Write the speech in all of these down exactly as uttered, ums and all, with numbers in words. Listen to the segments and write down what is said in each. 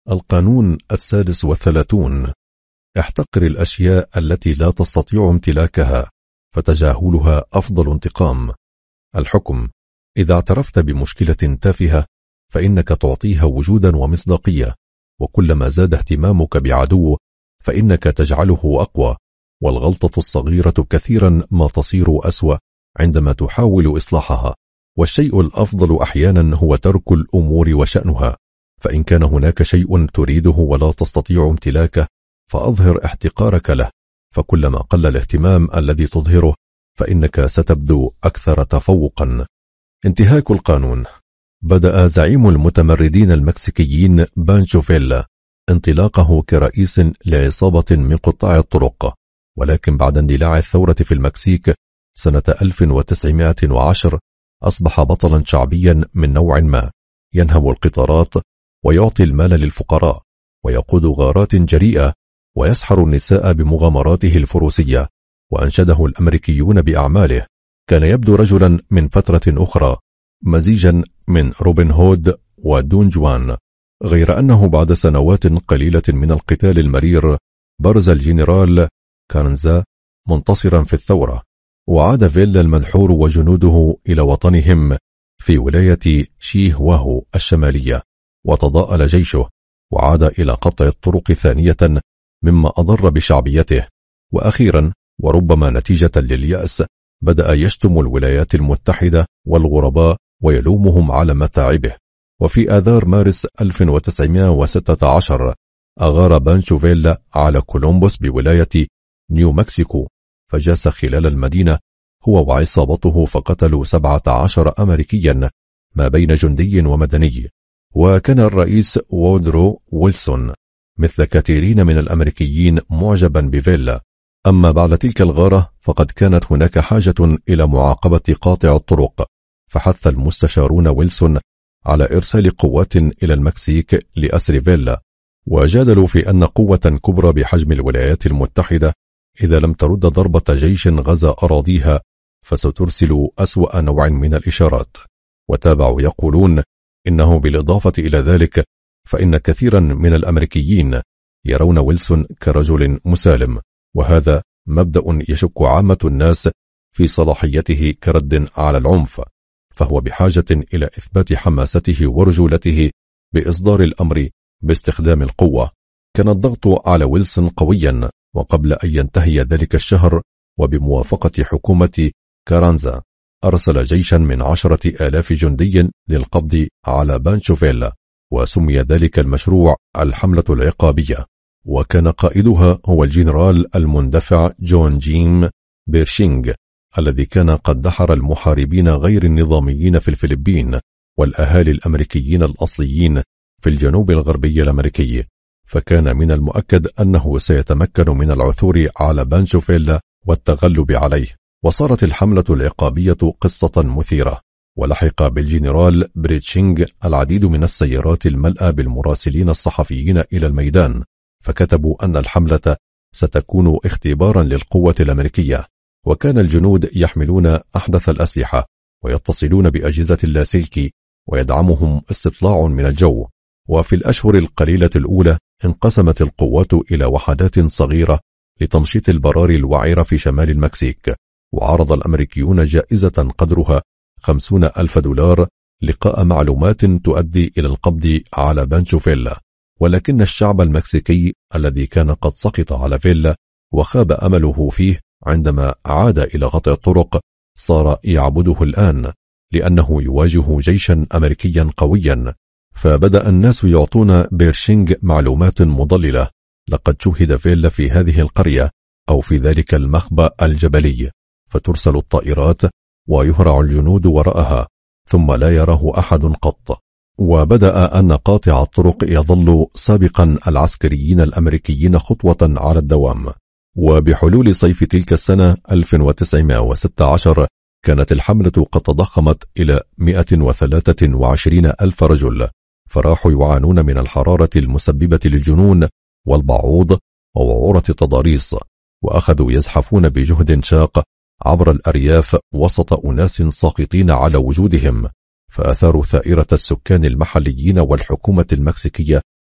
القانون السادس والثلاثون: احتقر الأشياء التي لا تستطيع امتلاكها، فتجاهلها أفضل انتقام. الحكم: إذا اعترفت بمشكلة تافهة فإنك تعطيها وجودا ومصداقية، وكلما زاد اهتمامك بعدو فإنك تجعله أقوى، والغلطة الصغيرة كثيرا ما تصير أسوأ عندما تحاول إصلاحها، والشيء الأفضل أحيانا هو ترك الأمور وشأنها. فإن كان هناك شيء تريده ولا تستطيع امتلاكه فأظهر احتقارك له، فكلما قل الاهتمام الذي تظهره فإنك ستبدو أكثر تفوقا. انتهاك القانون: بدأ زعيم المتمردين المكسيكيين بانشو فيلا انطلاقه كرئيس لعصابة من قطاع الطرق، ولكن بعد اندلاع الثورة في المكسيك سنة ألف وتسعمائة وعشرة أصبح بطلا شعبيا من نوع ما، ينهب القطارات ويعطي المال للفقراء ويقود غارات جريئة ويسحر النساء بمغامراته الفروسية، وأنشده الأمريكيون بأعماله. كان يبدو رجلا من فترة أخرى، مزيجا من روبن هود ودون جوان، غير أنه بعد سنوات قليلة من القتال المرير برز الجنرال كارنزا منتصرا في الثورة، وعاد فيلا المدحور وجنوده إلى وطنهم في ولاية شيهواهو الشمالية، وتضاءل جيشه وعاد إلى قطع الطرق ثانية، مما أضر بشعبيته. وأخيرا وربما نتيجة لليأس بدأ يشتم الولايات المتحدة والغرباء ويلومهم على متاعبه. وفي آذار مارس ألف وتسعمائة وستة عشر أغار بانشو فيلا على كولومبوس بولاية نيو مكسيكو، فجاس خلال المدينة هو وعصابته فقتلوا سبعة عشر أمريكيا ما بين جندي ومدني. وكان الرئيس وودرو ويلسون مثل كثيرين من الأمريكيين معجبا بفيلا. أما بعد تلك الغارة فقد كانت هناك حاجة إلى معاقبة قاطع الطرق، فحث المستشارون ويلسون على إرسال قوات إلى المكسيك لأسر فيلا، وجادلوا في أن قوة كبرى بحجم الولايات المتحدة إذا لم ترد ضربة جيش غزا أراضيها فسترسل أسوأ نوع من الإشارات. وتابعوا يقولون إنه بالإضافة إلى ذلك فإن كثيرا من الأمريكيين يرون ويلسون كرجل مسالم، وهذا مبدأ يشك عامة الناس في صلاحيته كرد على العنف، فهو بحاجة إلى إثبات حماسته ورجولته بإصدار الأمر باستخدام القوة. كان الضغط على ويلسون قويا، وقبل أن ينتهي ذلك الشهر وبموافقة حكومة كارانزا أرسل جيشا من عشرة آلاف جندي للقبض على بانشو فيلا، وسمي ذلك المشروع الحملة العقابية، وكان قائدها هو الجنرال المندفع جون جيم بيرشينغ الذي كان قد دحر المحاربين غير النظاميين في الفلبين والأهالي الأمريكيين الأصليين في الجنوب الغربي الأمريكي، فكان من المؤكد أنه سيتمكن من العثور على بانشو فيلا والتغلب عليه. وصارت الحملة العقابية قصة مثيرة، ولحق بالجنرال بريتشينغ العديد من السيارات الملأى بالمراسلين الصحفيين إلى الميدان، فكتبوا أن الحملة ستكون اختبارا للقوة الأمريكية. وكان الجنود يحملون أحدث الأسلحة ويتصلون بأجهزة اللاسلكي ويدعمهم استطلاع من الجو. وفي الأشهر القليلة الأولى انقسمت القوات إلى وحدات صغيرة لتمشيط البراري الوعرة في شمال المكسيك، وعرض الأمريكيون جائزة قدرها خمسون ألف دولار لقاء معلومات تؤدي إلى القبض على بانشو فيلا. ولكن الشعب المكسيكي الذي كان قد سقط على فيلا وخاب أمله فيه عندما عاد إلى قطع الطرق صار يعبده الآن، لأنه يواجه جيشا أمريكيا قويا. فبدأ الناس يعطون بيرشينغ معلومات مضللة: لقد شوهد فيلا في هذه القرية أو في ذلك المخبأ الجبلي، فترسل الطائرات ويهرع الجنود وراءها ثم لا يراه أحد قط. وبدأ أن قاطع الطرق يظل سابقا العسكريين الأمريكيين خطوة على الدوام. وبحلول صيف تلك السنة ألف وتسعمائة وستة عشر كانت الحملة قد تضخمت إلى مئة وثلاثة وعشرين ألف رجل، فراحوا يعانون من الحرارة المسببة للجنون والبعوض ووعورة تضاريس، وأخذوا يزحفون بجهد شاق عبر الأرياف وسط أناس ساقطين على وجودهم، فأثاروا ثائرة السكان المحليين والحكومة المكسيكية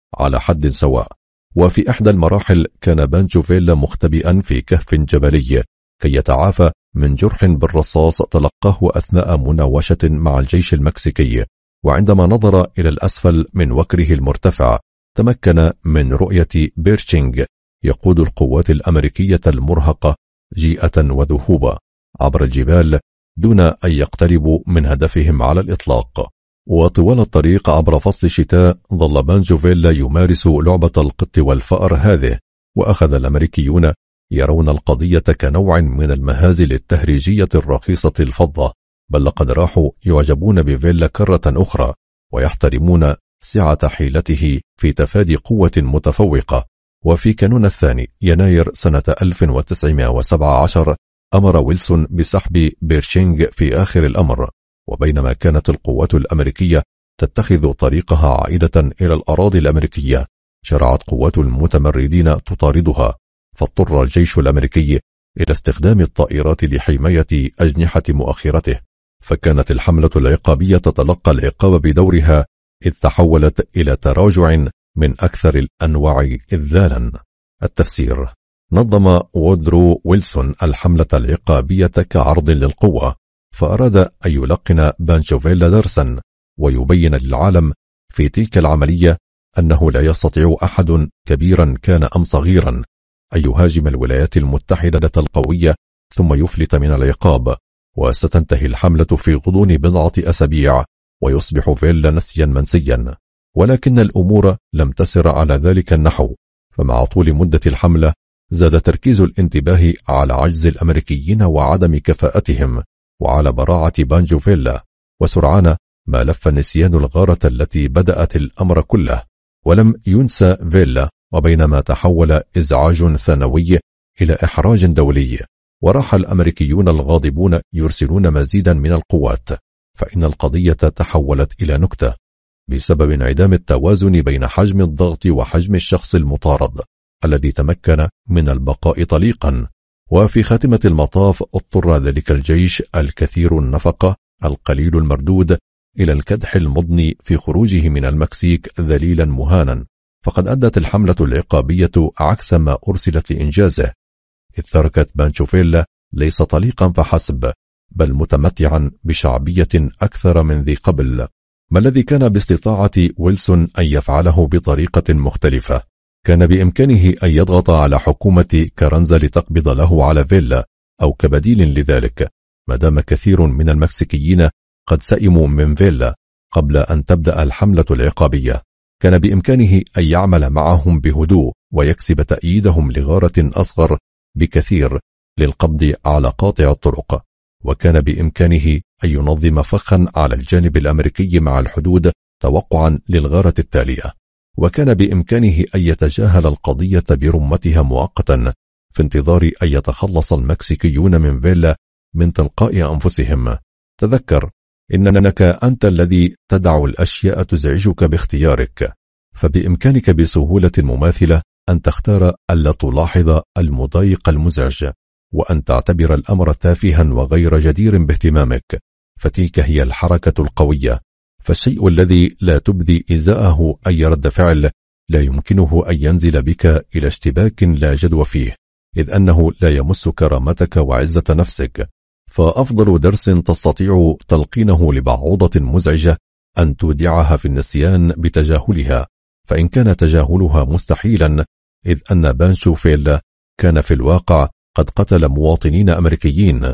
على حد سواء. وفي إحدى المراحل كان بانشو فيلا مختبئا في كهف جبلي كي يتعافى من جرح بالرصاص تلقاه أثناء مناوشة مع الجيش المكسيكي، وعندما نظر إلى الأسفل من وكره المرتفع تمكن من رؤية بيرشينغ يقود القوات الأمريكية المرهقة جيئة وذهوبا عبر الجبال دون أن يقتربوا من هدفهم على الإطلاق. وطوال الطريق عبر فصل الشتاء ظل بانشو فيلا يمارس لعبة القط والفأر هذه، وأخذ الأمريكيون يرون القضية كنوع من المهازل التهريجية الرخيصة الفضة، بل لقد راحوا يعجبون بفيلا كرة أخرى ويحترمون سعة حيلته في تفادي قوة متفوقة. وفي كانون الثاني يناير سنة ألف وتسعمائة وسبعة عشر أمر ويلسون بسحب بيرشينغ في آخر الأمر، وبينما كانت القوات الأمريكية تتخذ طريقها عائدة إلى الأراضي الأمريكية شرعت قوات المتمردين تطاردها، فاضطر الجيش الأمريكي إلى استخدام الطائرات لحماية أجنحة مؤخرته، فكانت الحملة العقابية تتلقى العقاب بدورها إذ تحولت إلى تراجع من أكثر الأنواع إذلالا. التفسير: نظم وودرو ويلسون الحملة العقابية كعرض للقوة، فأراد أن يلقن بانشو فيلا درسا ويبين للعالم في تلك العملية أنه لا يستطيع أحد كبيرا كان أم صغيرا أن يهاجم الولايات المتحدة القوية ثم يفلت من العقاب، وستنتهي الحملة في غضون بضعة أسابيع ويصبح فيلا نسيا منسيا. ولكن الأمور لم تسر على ذلك النحو، فمع طول مدة الحملة زاد تركيز الانتباه على عجز الأمريكيين وعدم كفاءتهم وعلى براعة بانشو فيلا، وسرعان ما لف نسيان الغارة التي بدأت الأمر كله، ولم ينسى فيلا، وبينما تحول إزعاج ثانوي إلى إحراج دولي وراح الأمريكيون الغاضبون يرسلون مزيدا من القوات، فإن القضية تحولت إلى نكتة بسبب انعدام التوازن بين حجم الضغط وحجم الشخص المطارد الذي تمكن من البقاء طليقا. وفي خاتمة المطاف اضطر ذلك الجيش الكثير النفقة القليل المردود إلى الكدح المضني في خروجه من المكسيك ذليلا مهانا، فقد أدت الحملة العقابية عكس ما أرسلت لإنجازه، إذ تركت بانشو فيلا ليس طليقا فحسب بل متمتعا بشعبية أكثر من ذي قبل. ما الذي كان باستطاعة ويلسون أن يفعله بطريقة مختلفة؟ كان بإمكانه أن يضغط على حكومة كارانزا لتقبض له على فيلا، أو كبديل لذلك ما دام كثير من المكسيكيين قد سئموا من فيلا قبل أن تبدأ الحملة العقابية، كان بإمكانه أن يعمل معهم بهدوء ويكسب تأييدهم لغارة أصغر بكثير للقبض على قاطع الطرق، وكان بإمكانه أن ينظم فخا على الجانب الأمريكي مع الحدود توقعا للغارة التالية، وكان بإمكانه أن يتجاهل القضية برمتها مؤقتا في انتظار أن يتخلص المكسيكيون من فيلا من تلقاء أنفسهم. تذكر إنك أنت الذي تدع الأشياء تزعجك باختيارك، فبإمكانك بسهولة مماثلة أن تختار ألا تلاحظ المضايق المزعج وأن تعتبر الأمر تافها وغير جدير باهتمامك، فتلك هي الحركة القوية. فالشيء الذي لا تبدي إزاءه أي رد فعل لا يمكنه أن ينزل بك إلى اشتباك لا جدوى فيه، إذ أنه لا يمس كرامتك وعزة نفسك. فأفضل درس تستطيع تلقينه لبعوضة مزعجة أن تودعها في النسيان بتجاهلها، فإن كان تجاهلها مستحيلا، إذ أن بانشو فيلا كان في الواقع قد قتل مواطنين أمريكيين،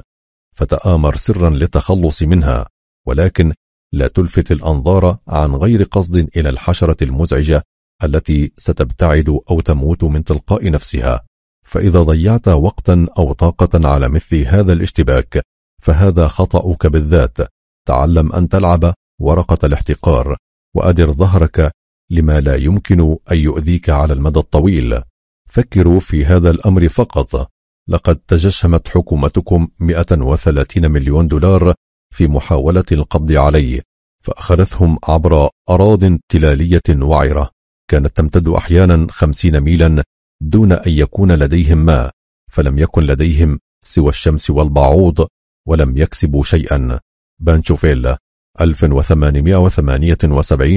فتآمر سرا للتخلص منها، ولكن لا تلفت الأنظار عن غير قصد إلى الحشرة المزعجة التي ستبتعد أو تموت من تلقاء نفسها. فإذا ضيعت وقتا أو طاقة على مثل هذا الاشتباك فهذا خطأك بالذات. تعلم أن تلعب ورقة الاحتقار، وأدر ظهرك لما لا يمكن أن يؤذيك على المدى الطويل. فكروا في هذا الأمر فقط. لقد تجشمت حكومتكم مئة وثلاثين مليون دولار في محاولة القبض عليه، فأخذتهم عبر أراضٍ تلالية وعرة كانت تمتد أحيانا خمسين ميلا دون أن يكون لديهم ماء، فلم يكن لديهم سوى الشمس والبعوض، ولم يكسبوا شيئا. بانشو فيلا ألف وثمانمائة وثمانية وسبعين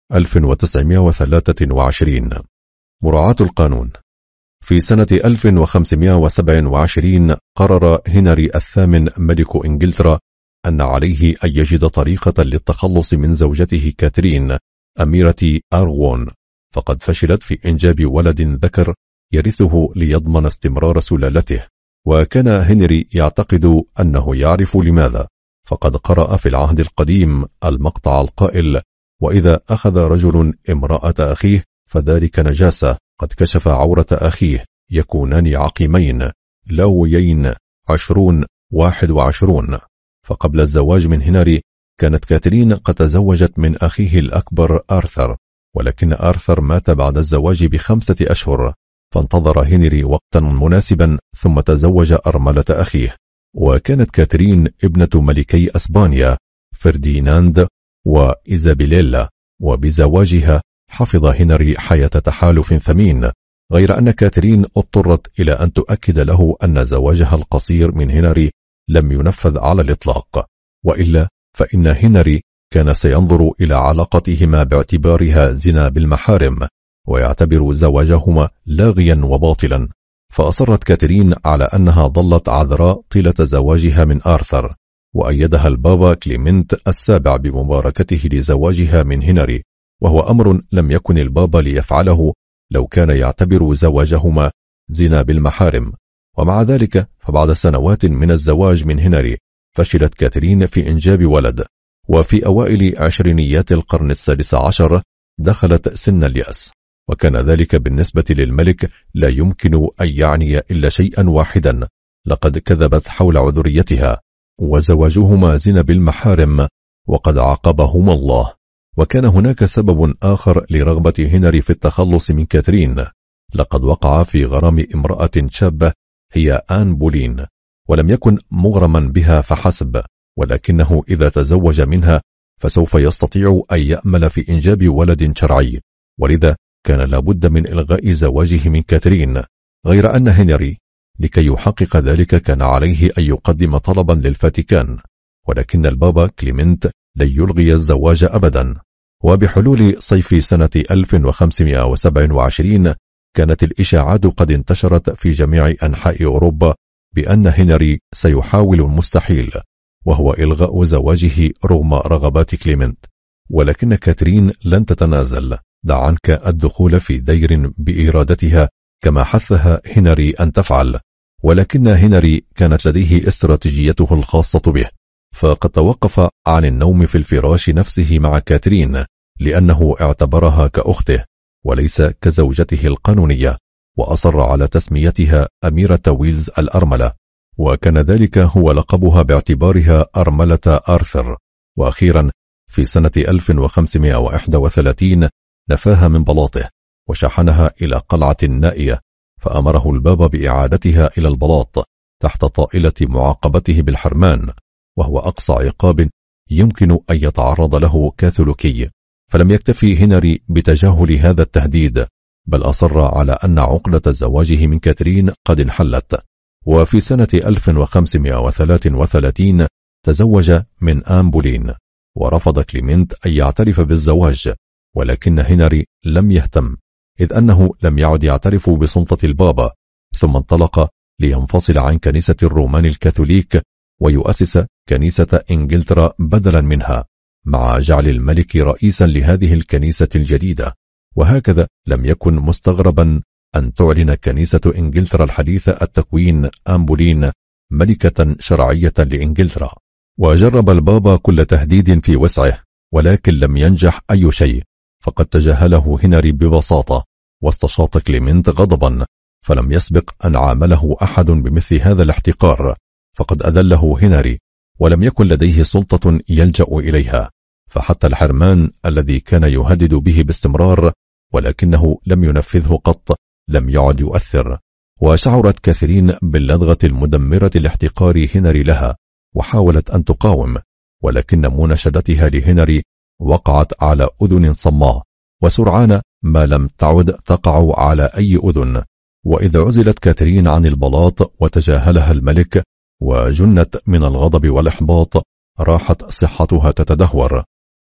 ألف وتسعمائة وثلاثة وعشرين. مراعاة القانون. في سنة ألف وخمسمائة وسبعة وعشرين قرر هنري الثامن ملك إنجلترا أن عليه أن يجد طريقة للتخلص من زوجته كاترين أميرة أرغون، فقد فشلت في إنجاب ولد ذكر يرثه ليضمن استمرار سلالته. وكان هنري يعتقد أنه يعرف لماذا، فقد قرأ في العهد القديم المقطع القائل: وإذا أخذ رجل امرأة أخيه فذلك نجاسة، قد كشف عورة أخيه، يكونان عقيمين لاويين عشرون واحد وعشرون. فقبل الزواج من هنري كانت كاترين قد تزوجت من أخيه الأكبر آرثر، ولكن آرثر مات بعد الزواج بخمسة أشهر، فانتظر هنري وقتا مناسبا ثم تزوج أرملة أخيه. وكانت كاترين ابنة ملكي أسبانيا فرديناند وإيزابيليلا، وبزواجها حفظ هنري حياة تحالف ثمين، غير أن كاترين اضطرت إلى أن تؤكد له أن زواجها القصير من هنري لم ينفذ على الإطلاق، وإلا فإن هنري كان سينظر إلى علاقتهما باعتبارها زنا بالمحارم، ويعتبر زواجهما لاغيا وباطلا. فأصرت كاترين على أنها ظلت عذراء طيلة زواجها من آرثر، وأيدها البابا كليمنت السابع بمباركته لزواجها من هنري، وهو أمر لم يكن البابا ليفعله لو كان يعتبر زواجهما زنا بالمحارم. ومع ذلك فبعد سنوات من الزواج من هنري فشلت كاترين في إنجاب ولد، وفي أوائل عشرينيات القرن السادس عشر دخلت سن اليأس، وكان ذلك بالنسبة للملك لا يمكن أن يعني إلا شيئا واحدا: لقد كذبت حول عذريتها، وزواجهما زنا بالمحارم، وقد عاقبهما الله. وكان هناك سبب آخر لرغبة هنري في التخلص من كاترين: لقد وقع في غرام امرأة شابة هي آن بولين، ولم يكن مغرما بها فحسب، ولكنه إذا تزوج منها فسوف يستطيع أن يأمل في إنجاب ولد شرعي، ولذا كان لابد من إلغاء زواجه من كاترين. غير أن هنري لكي يحقق ذلك كان عليه أن يقدم طلبا للفاتيكان، ولكن البابا كليمنت لن يلغي الزواج أبدا. وبحلول صيف سنة ألف وخمسمائة وسبعة وعشرين كانت الإشاعات قد انتشرت في جميع أنحاء أوروبا بأن هنري سيحاول المستحيل، وهو إلغاء زواجه رغم رغبات كليمنت. ولكن كاترين لن تتنازل، دع عنك الدخول في دير بإرادتها كما حثها هنري أن تفعل. ولكن هنري كانت لديه استراتيجيته الخاصة به، فقد توقف عن النوم في الفراش نفسه مع كاترين لأنه اعتبرها كأخته وليس كزوجته القانونية، وأصر على تسميتها أميرة ويلز الأرملة، وكان ذلك هو لقبها باعتبارها أرملة آرثر. وأخيرا في سنة ألف وخمسمائة وواحد وثلاثين نفاها من بلاطه وشحنها إلى قلعة نائية، فأمره البابا بإعادتها إلى البلاط تحت طائلة معاقبته بالحرمان، وهو أقصى عقاب يمكن أن يتعرض له كاثوليكي. فلم يكتفي هنري بتجاهل هذا التهديد، بل أصر على أن عقدة زواجه من كاترين قد انحلت. وفي سنة ألف وخمسمائة وثلاثة وثلاثين تزوج من آن بولين، ورفض كليمنت أن يعترف بالزواج، ولكن هنري لم يهتم، إذ أنه لم يعد يعترف بسلطة البابا، ثم انطلق لينفصل عن كنيسة الرومان الكاثوليك ويؤسس كنيسة إنجلترا بدلا منها، مع جعل الملك رئيسا لهذه الكنيسة الجديدة. وهكذا لم يكن مستغربا أن تعلن كنيسة إنجلترا الحديثة التكوين آن بولين ملكة شرعية لإنجلترا. وجرب البابا كل تهديد في وسعه، ولكن لم ينجح أي شيء، فقد تجاهله هنري ببساطة، واستشاط كليمنت غضبا، فلم يسبق أن عامله أحد بمثل هذا الاحتقار، فقد أذله هنري ولم يكن لديه سلطة يلجأ إليها. فحتى الحرمان الذي كان يهدد به باستمرار ولكنه لم ينفذه قط لم يعد يؤثر. وشعرت كاترين باللدغة المدمرة لاحتقار هنري لها، وحاولت أن تقاوم، ولكن مناشدتها لهنري وقعت على أذن صماء، وسرعان ما لم تعد تقع على أي أذن. وإذا عزلت كاترين عن البلاط وتجاهلها الملك وجنت من الغضب والإحباط، راحت صحتها تتدهور،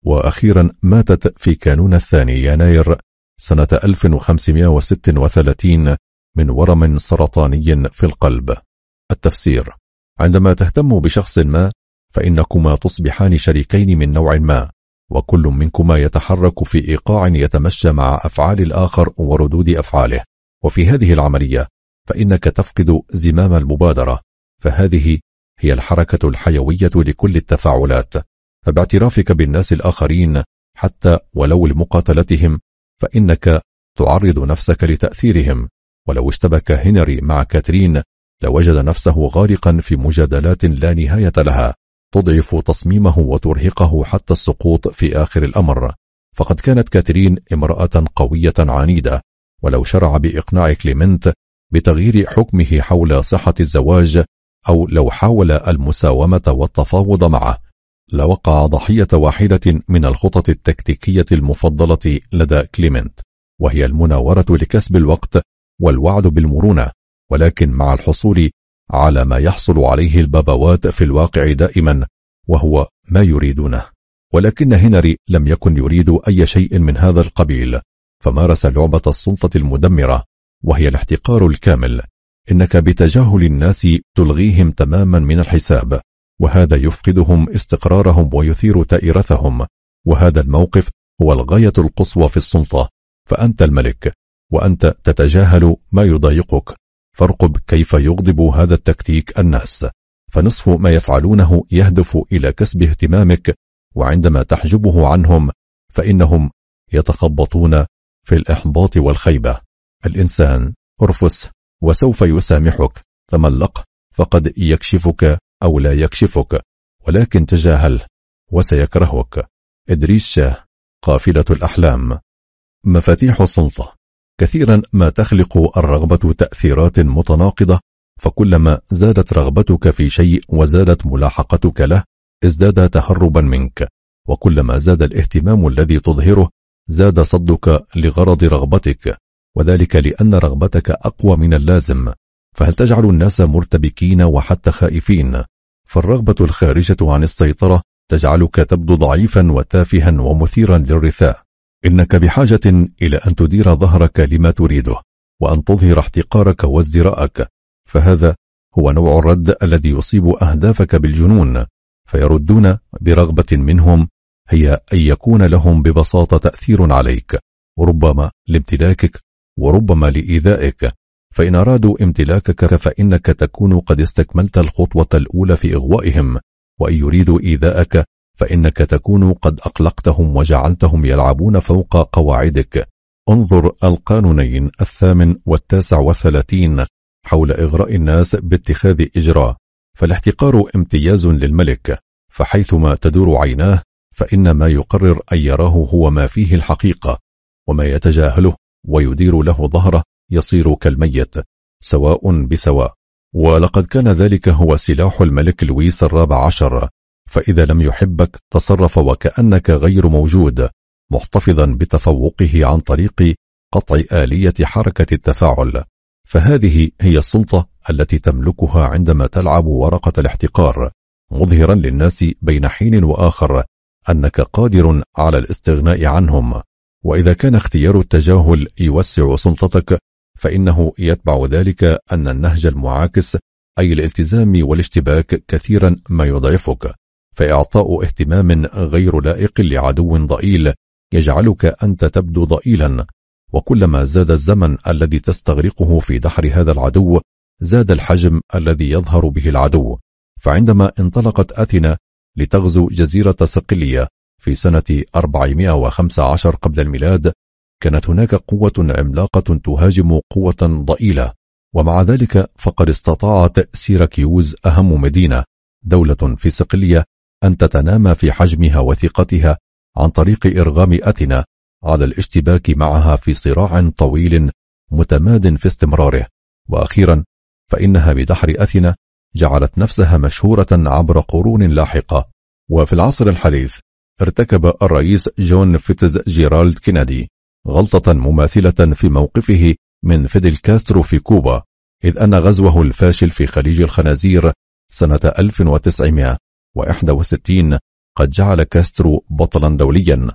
وأخيرا ماتت في كانون الثاني يناير سنة ألف وخمسمائة وستة وثلاثين من ورم سرطاني في القلب. التفسير: عندما تهتم بشخص ما فإنكما تصبحان شريكين من نوع ما، وكل منكما يتحرك في إيقاع يتمشى مع أفعال الآخر وردود أفعاله، وفي هذه العملية فإنك تفقد زمام المبادرة، فهذه هي الحركة الحيوية لكل التفاعلات. فباعترافك بالناس الآخرين حتى ولو لمقاتلتهم فإنك تعرض نفسك لتأثيرهم. ولو اشتبك هنري مع كاترين لوجد نفسه غارقا في مجادلات لا نهاية لها تضعف تصميمه وترهقه حتى السقوط في آخر الأمر. فقد كانت كاترين امرأة قوية عنيدة، ولو شرع بإقناع كليمنت بتغيير حكمه حول صحة الزواج أو لو حاول المساومة والتفاوض معه لوقع ضحية واحدة من الخطط التكتيكية المفضلة لدى كليمنت، وهي المناورة لكسب الوقت والوعد بالمرونة، ولكن مع الحصول على ما يحصل عليه البابوات في الواقع دائما وهو ما يريدونه. ولكن هنري لم يكن يريد أي شيء من هذا القبيل، فمارس لعبة السلطة المدمرة وهي الاحتقار الكامل. إنك بتجاهل الناس تلغيهم تماما من الحساب، وهذا يفقدهم استقرارهم ويثير تائرتهم، وهذا الموقف هو الغاية القصوى في السلطة. فأنت الملك وأنت تتجاهل ما يضايقك، فارقب كيف يغضب هذا التكتيك الناس، فنصف ما يفعلونه يهدف إلى كسب اهتمامك، وعندما تحجبه عنهم فإنهم يتخبطون في الإحباط والخيبة. الإنسان أرفس وسوف يسامحك، تملق فقد يكشفك أو لا يكشفك، ولكن تجاهل وسيكرهك. إدريس شاه، قافلة الأحلام. مفاتيح السلطة. كثيرا ما تخلق الرغبة تأثيرات متناقضة، فكلما زادت رغبتك في شيء وزادت ملاحقتك له ازداد تهربا منك، وكلما زاد الاهتمام الذي تظهره زاد صدك لغرض رغبتك، وذلك لأن رغبتك أقوى من اللازم. فهل تجعل الناس مرتبكين وحتى خائفين؟ فالرغبة الخارجة عن السيطرة تجعلك تبدو ضعيفا وتافها ومثيرا للرثاء. إنك بحاجة إلى أن تدير ظهرك لما تريده، وأن تظهر احتقارك وازدراءك، فهذا هو نوع الرد الذي يصيب أهدافك بالجنون، فيردون برغبة منهم هي أن يكون لهم ببساطة تأثير عليك، وربما لامتلاكك وربما لإيذائك. فإن أرادوا امتلاكك فإنك تكون قد استكملت الخطوة الأولى في إغوائهم، وإن يريدوا إيذاءك فإنك تكون قد أقلقتهم وجعلتهم يلعبون فوق قواعدك. انظر القانونين الثامن والتاسع والثلاثين حول إغراء الناس باتخاذ إجراء. فالاحتقار امتياز للملك، فحيثما تدور عيناه فإن ما يقرر أن يراه هو ما فيه الحقيقة، وما يتجاهله ويدير له ظهره يصير كالميت سواء بسواء. ولقد كان ذلك هو سلاح الملك لويس الرابع عشر، فإذا لم يحبك تصرف وكأنك غير موجود، محتفظا بتفوقه عن طريق قطع آلية حركة التفاعل. فهذه هي السلطة التي تملكها عندما تلعب ورقة الاحتقار، مظهرا للناس بين حين وآخر أنك قادر على الاستغناء عنهم. وإذا كان اختيار التجاهل يوسع سلطتك فإنه يتبع ذلك أن النهج المعاكس أي الالتزام والاشتباك كثيرا ما يضعفك، فإعطاء اهتمام غير لائق لعدو ضئيل يجعلك أنت تبدو ضئيلا. وكلما زاد الزمن الذي تستغرقه في دحر هذا العدو زاد الحجم الذي يظهر به العدو. فعندما انطلقت أثينا لتغزو جزيرة صقلية في سنة أربعمائة وخمسة عشر قبل الميلاد كانت هناك قوة عملاقة تهاجم قوة ضئيلة، ومع ذلك فقد استطاعت سيراكيوز أهم مدينة دولة في صقلية أن تتنامى في حجمها وثقتها عن طريق إرغام أثينا على الاشتباك معها في صراع طويل متماد في استمراره. وأخيرا فإنها بدحر أثينا جعلت نفسها مشهورة عبر قرون لاحقة. وفي العصر الحديث ارتكب الرئيس جون فيتز جيرالد كينيدي غلطة مماثلة في موقفه من فيدل كاسترو في كوبا، إذ أن غزوه الفاشل في خليج الخنازير سنة ألف وتسعمائة وواحد وستين قد جعل كاسترو بطلا دوليا.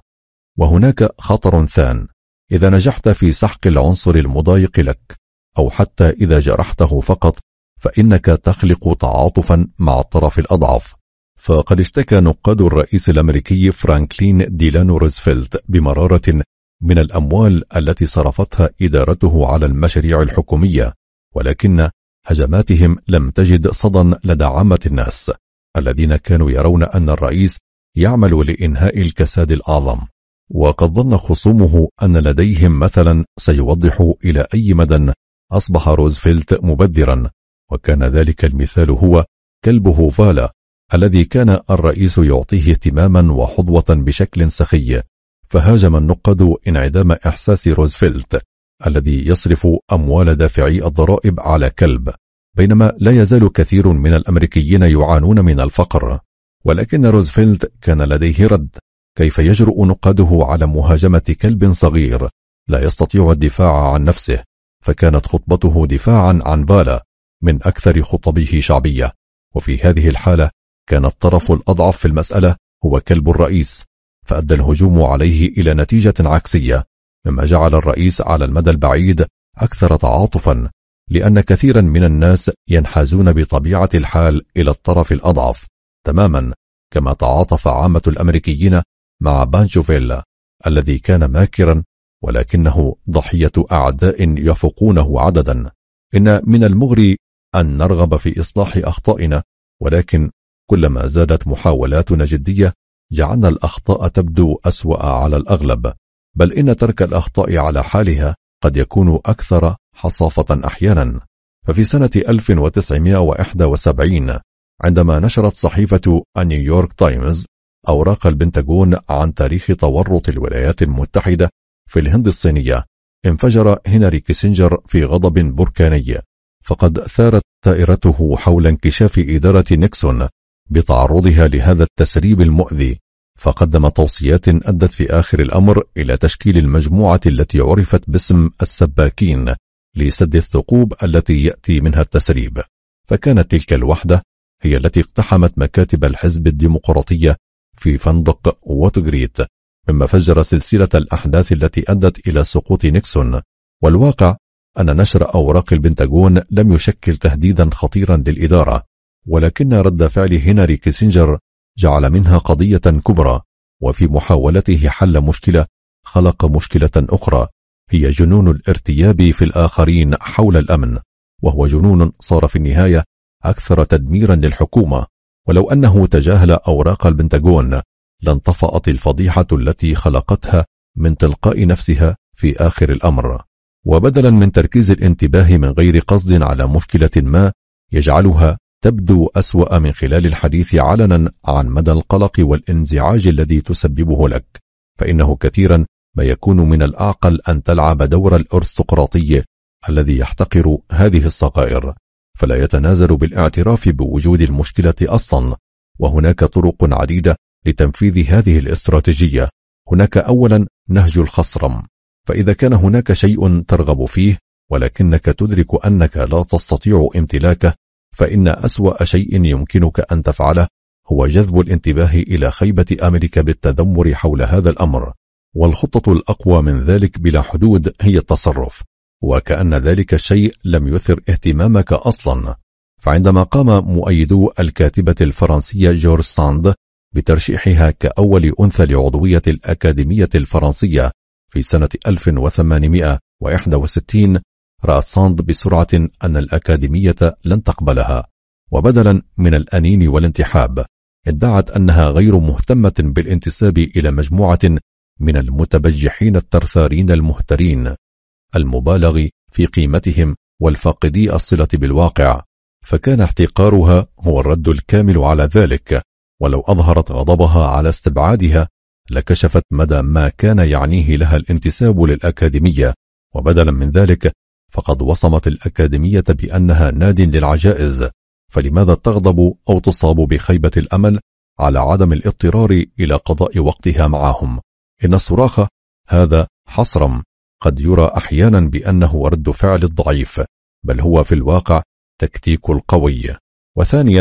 وهناك خطر ثان إذا نجحت في سحق العنصر المضايق لك، أو حتى إذا جرحته فقط، فإنك تخلق تعاطفا مع الطرف الأضعف. فقد اشتكى نقاد الرئيس الأمريكي فرانكلين ديلانو روزفلت بمرارة من الأموال التي صرفتها إدارته على المشاريع الحكومية، ولكن هجماتهم لم تجد صدى لدى عامة الناس الذين كانوا يرون أن الرئيس يعمل لإنهاء الكساد الأعظم. وقد ظن خصومه أن لديهم مثلا سيوضح إلى أي مدى أصبح روزفلت مبذرا، وكان ذلك المثال هو كلبه فالا الذي كان الرئيس يعطيه اهتماما وحظوة بشكل سخي. فهاجم النقاد انعدام إحساس روزفلت الذي يصرف أموال دافعي الضرائب على كلب، بينما لا يزال كثير من الأمريكيين يعانون من الفقر. ولكن روزفلت كان لديه رد: كيف يجرؤ نقاده على مهاجمة كلب صغير لا يستطيع الدفاع عن نفسه؟ فكانت خطبته دفاعا عن فالا من أكثر خطبه شعبية. وفي هذه الحالة كان الطرف الأضعف في المسألة هو كلب الرئيس، فأدى الهجوم عليه إلى نتيجة عكسية، مما جعل الرئيس على المدى البعيد أكثر تعاطفا، لأن كثيرا من الناس ينحازون بطبيعة الحال إلى الطرف الأضعف، تماما كما تعاطف عامة الأمريكيين مع بانشو فيلا الذي كان ماكرا ولكنه ضحية أعداء يفوقونه عددا. إن من المغري أن نرغب في إصلاح أخطائنا، ولكن كلما زادت محاولاتنا جدية جعلنا الأخطاء تبدو أسوأ على الأغلب، بل إن ترك الأخطاء على حالها قد يكون أكثر حصافة أحيانا. ففي سنة ألف وتسعمائة وواحد وسبعين عندما نشرت صحيفة نيويورك تايمز أوراق البنتاغون عن تاريخ تورط الولايات المتحدة في الهند الصينية، انفجر هنري كيسنجر في غضب بركاني، فقد ثارت ثائرته حول انكشاف إدارة نيكسون بتعرضها لهذا التسريب المؤذي، فقدم توصيات أدت في آخر الأمر إلى تشكيل المجموعة التي عرفت باسم السباكين لسد الثقوب التي يأتي منها التسريب. فكانت تلك الوحدة هي التي اقتحمت مكاتب الحزب الديمقراطية في فندق ووترغيت، مما فجر سلسلة الأحداث التي أدت إلى سقوط نيكسون. والواقع أن نشر أوراق البنتاغون لم يشكل تهديدا خطيرا للإدارة، ولكن رد فعل هنري كيسنجر جعل منها قضية كبرى، وفي محاولته حل مشكلة خلق مشكلة أخرى هي جنون الارتياب في الآخرين حول الأمن، وهو جنون صار في النهاية أكثر تدميرا للحكومة. ولو أنه تجاهل أوراق البنتاغون لانطفأت الفضيحة التي خلقتها من تلقاء نفسها في آخر الأمر. وبدلا من تركيز الانتباه من غير قصد على مشكلة ما يجعلها تبدو أسوأ من خلال الحديث علنا عن مدى القلق والانزعاج الذي تسببه لك، فإنه كثيرا ما يكون من الأعقل أن تلعب دور الأرستقراطي الذي يحتقر هذه الصغائر، فلا يتنازل بالاعتراف بوجود المشكلة أصلا. وهناك طرق عديدة لتنفيذ هذه الاستراتيجية. هناك أولا نهج الخصرم، فإذا كان هناك شيء ترغب فيه ولكنك تدرك أنك لا تستطيع امتلاكه، فإن أسوأ شيء يمكنك أن تفعله هو جذب الانتباه إلى خيبة أمرك بالتذمر حول هذا الأمر. والخطة الأقوى من ذلك بلا حدود هي التصرف، وكأن ذلك الشيء لم يثر اهتمامك أصلا. فعندما قام مؤيدو الكاتبة الفرنسية جورج ساند بترشيحها كأول أنثى لعضوية الأكاديمية الفرنسية في سنة ألف وثمانمائة وواحد وستين، رأت ساند بسرعة أن الأكاديمية لن تقبلها، وبدلا من الأنين والانتحاب ادعت أنها غير مهتمة بالانتساب إلى مجموعة من المتبجحين الترثارين المهترين المبالغ في قيمتهم والفاقدي الصلة بالواقع. فكان احتقارها هو الرد الكامل على ذلك، ولو أظهرت غضبها على استبعادها لكشفت مدى ما كان يعنيه لها الانتساب للأكاديمية. وبدلا من ذلك فقد وصمت الأكاديمية بأنها ناد للعجائز، فلماذا تغضب أو تصاب بخيبة الأمل على عدم الاضطرار إلى قضاء وقتها معهم؟ إن الصراخ هذا حصرا قد يرى أحيانا بأنه رد فعل الضعيف، بل هو في الواقع تكتيك القوي. وثانيا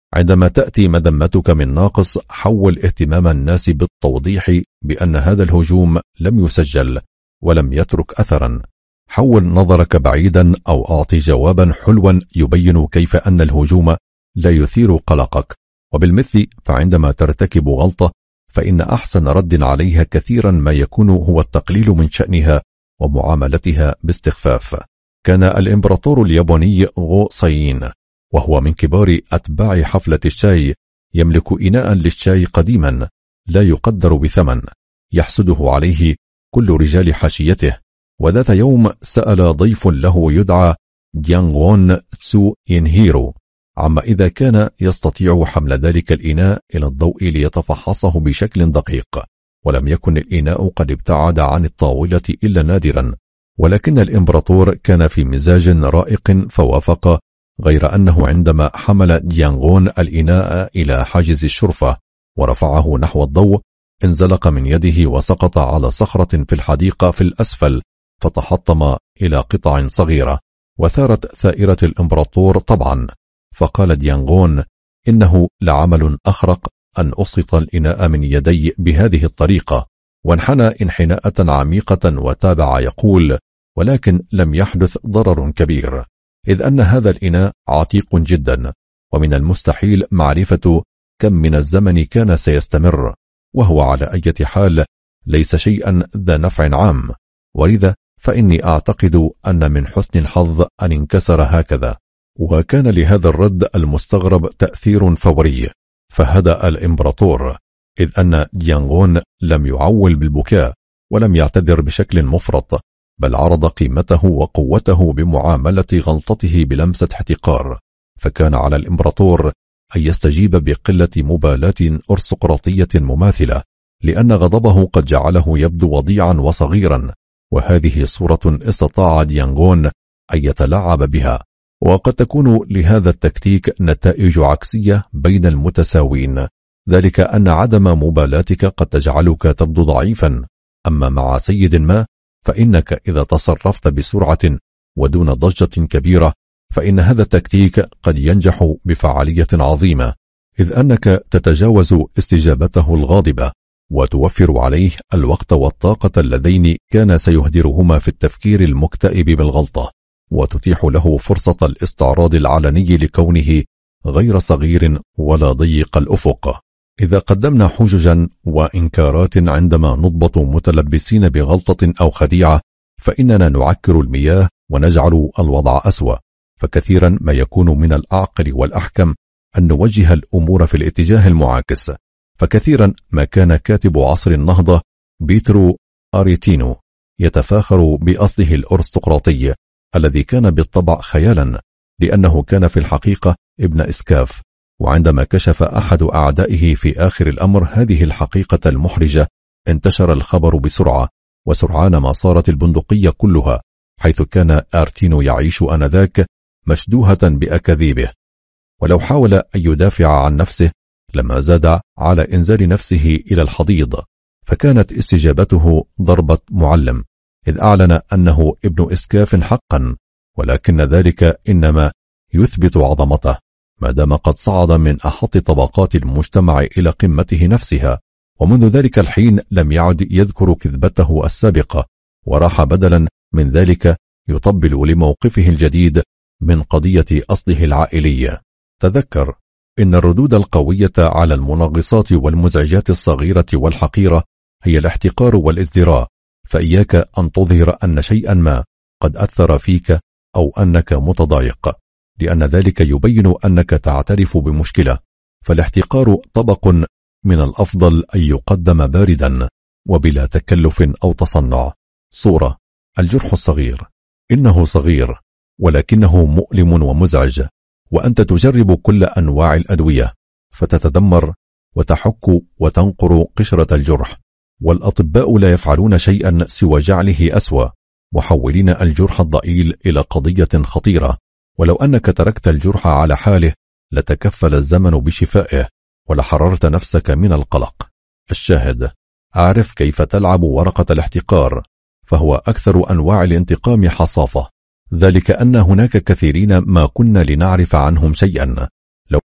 عندما تأتي مذمتك من ناقص، حول اهتمام الناس بالتوضيح بأن هذا الهجوم لم يسجل ولم يترك أثرا. حول نظرك بعيدا أو أعطي جوابا حلوا يبين كيف أن الهجوم لا يثير قلقك. وبالمثل فعندما ترتكب غلطة فإن أحسن رد عليها كثيرا ما يكون هو التقليل من شأنها ومعاملتها باستخفاف. كان الإمبراطور الياباني غو سايين وهو من كبار أتباع حفلة الشاي يملك إناء للشاي قديما لا يقدر بثمن يحسده عليه كل رجال حاشيته. وذات يوم سأل ضيف له يدعى ديانغون تسو ينهيرو عما إذا كان يستطيع حمل ذلك الإناء إلى الضوء ليتفحصه بشكل دقيق، ولم يكن الإناء قد ابتعد عن الطاولة إلا نادرا، ولكن الإمبراطور كان في مزاج رائق فوافق، غير أنه عندما حمل ديانغون الإناء إلى حاجز الشرفة ورفعه نحو الضوء انزلق من يده وسقط على صخرة في الحديقة في الأسفل فتحطم إلى قطع صغيرة، وثارت ثائرة الإمبراطور طبعا. فقال ديانغون: إنه لعمل أخرق أن أسقط الإناء من يدي بهذه الطريقة، وانحنى انحناءة عميقة وتابع يقول: ولكن لم يحدث ضرر كبير، إذ أن هذا الإناء عتيق جدا، ومن المستحيل معرفة كم من الزمن كان سيستمر، وهو على أي حال ليس شيئا ذا نفع عام، ولذا فإني أعتقد أن من حسن الحظ أن انكسر هكذا. وكان لهذا الرد المستغرب تأثير فوري، فهدأ الإمبراطور، إذ أن ديانغون لم يعول بالبكاء ولم يعتذر بشكل مفرط، بل عرض قيمته وقوته بمعاملة غلطته بلمسة احتقار. فكان على الإمبراطور أن يستجيب بقلة مبالاة أرستقراطية مماثلة، لأن غضبه قد جعله يبدو وضيعا وصغيرا، وهذه صورة استطاع ديانغون أن يتلاعب بها. وقد تكون لهذا التكتيك نتائج عكسية بين المتساوين، ذلك أن عدم مبالاتك قد تجعلك تبدو ضعيفا، أما مع سيد ما فإنك إذا تصرفت بسرعة ودون ضجة كبيرة فإن هذا التكتيك قد ينجح بفعالية عظيمة، إذ أنك تتجاوز استجابته الغاضبة وتوفر عليه الوقت والطاقة اللذين كان سيهدرهما في التفكير المكتئب بالغلطة، وتتيح له فرصة الاستعراض العلني لكونه غير صغير ولا ضيق الأفق. إذا قدمنا حججا وإنكارات عندما نضبط متلبسين بغلطة أو خديعة فإننا نعكر المياه ونجعل الوضع أسوأ، فكثيرا ما يكون من الأعقل والأحكم أن نوجه الأمور في الاتجاه المعاكس. فكثيرا ما كان كاتب عصر النهضة بيترو أريتينو يتفاخر بأصله الأرستقراطي الذي كان بالطبع خيالا، لأنه كان في الحقيقة ابن إسكاف. وعندما كشف أحد أعدائه في آخر الأمر هذه الحقيقة المحرجة انتشر الخبر بسرعة، وسرعان ما صارت البندقية كلها، حيث كان أرتينو يعيش آنذاك مشدوهة بأكاذيبه. ولو حاول أن يدافع عن نفسه لما زاد على إنزال نفسه إلى الحضيض، فكانت استجابته ضربة معلم، إذ أعلن أنه ابن إسكاف حقا، ولكن ذلك إنما يثبت عظمته ما دام قد صعد من أحط طبقات المجتمع إلى قمته نفسها، ومنذ ذلك الحين لم يعد يذكر كذبته السابقة، وراح بدلا من ذلك يطبل لموقفه الجديد من قضية أصله العائلية. تذكر إن الردود القوية على المنغصات والمزعجات الصغيرة والحقيرة هي الاحتقار والازدراء، فإياك أن تظهر أن شيئا ما قد أثر فيك أو أنك متضايق، لأن ذلك يبين أنك تعترف بمشكلة. فالاحتقار طبق من الأفضل أن يقدم باردا وبلا تكلف أو تصنع. صورة: الجرح الصغير، إنه صغير ولكنه مؤلم ومزعج، وأنت تجرب كل أنواع الأدوية فتتدمر وتحك وتنقر قشرة الجرح، والأطباء لا يفعلون شيئا سوى جعله أسوأ، محولين الجرح الضئيل إلى قضية خطيرة. ولو أنك تركت الجرح على حاله لتكفل الزمن بشفائه ولحررت نفسك من القلق. الشاهد: أعرف كيف تلعب ورقة الاحتقار، فهو أكثر أنواع الانتقام حصافة، ذلك أن هناك كثيرين ما كنا لنعرف عنهم شيئا، لو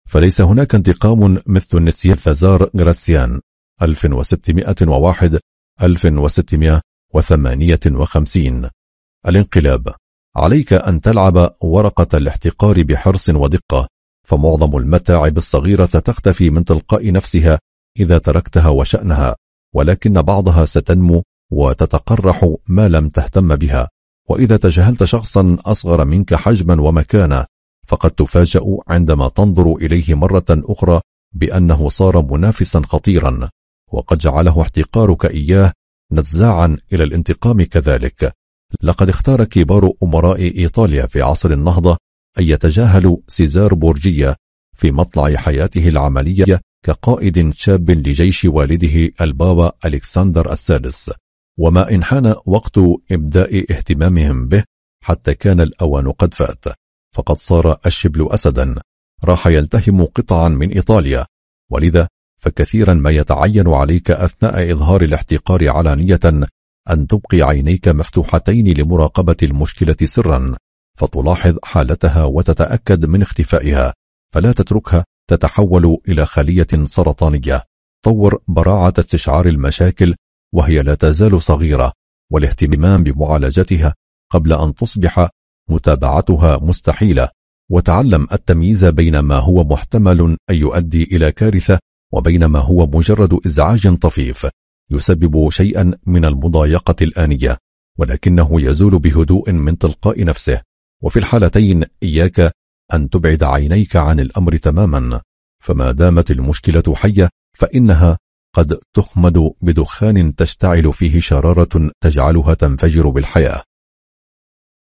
فليس هناك انتقام مثل النسيان. ثازار غراسيان ألف وستمائة وواحد ألف وستمائة وثمانية وخمسين. الانقلاب. عليك أن تلعب ورقة الاحتقار بحرص ودقة، فمعظم المتاعب الصغيرة ستختفي من تلقاء نفسها إذا تركتها وشأنها، ولكن بعضها ستنمو وتتقرح ما لم تهتم بها. وإذا تجاهلت شخصا أصغر منك حجما ومكانة، فقد تفاجأ عندما تنظر إليه مرة أخرى بأنه صار منافسا خطيرا، وقد جعله احتقارك إياه نزاعا إلى الانتقام كذلك. لقد اختار كبار أمراء إيطاليا في عصر النهضة أن يتجاهلوا سيزار بورجيا في مطلع حياته العملية كقائد شاب لجيش والده البابا ألكسندر السادس، وما إن حان وقت إبداء اهتمامهم به حتى كان الأوان قد فات، فقد صار الشبل أسدا راح يلتهم قطعا من إيطاليا. ولذا فكثيرا ما يتعين عليك أثناء إظهار الاحتقار علانية أن تبقي عينيك مفتوحتين لمراقبة المشكلة سرا، فتلاحظ حالتها وتتأكد من اختفائها، فلا تتركها تتحول إلى خلية سرطانية. طور براعة استشعار المشاكل وهي لا تزال صغيرة، والاهتمام بمعالجتها قبل أن تصبح متابعتها مستحيلة. وتعلم التمييز بين ما هو محتمل أن يؤدي إلى كارثة وبين ما هو مجرد إزعاج طفيف يسبب شيئا من المضايقة الآنية، ولكنه يزول بهدوء من تلقاء نفسه. وفي الحالتين إياك أن تبعد عينيك عن الأمر تماما، فما دامت المشكلة حية فإنها قد تخمد بدخان تشتعل فيه شرارة تجعلها تنفجر بالحياة.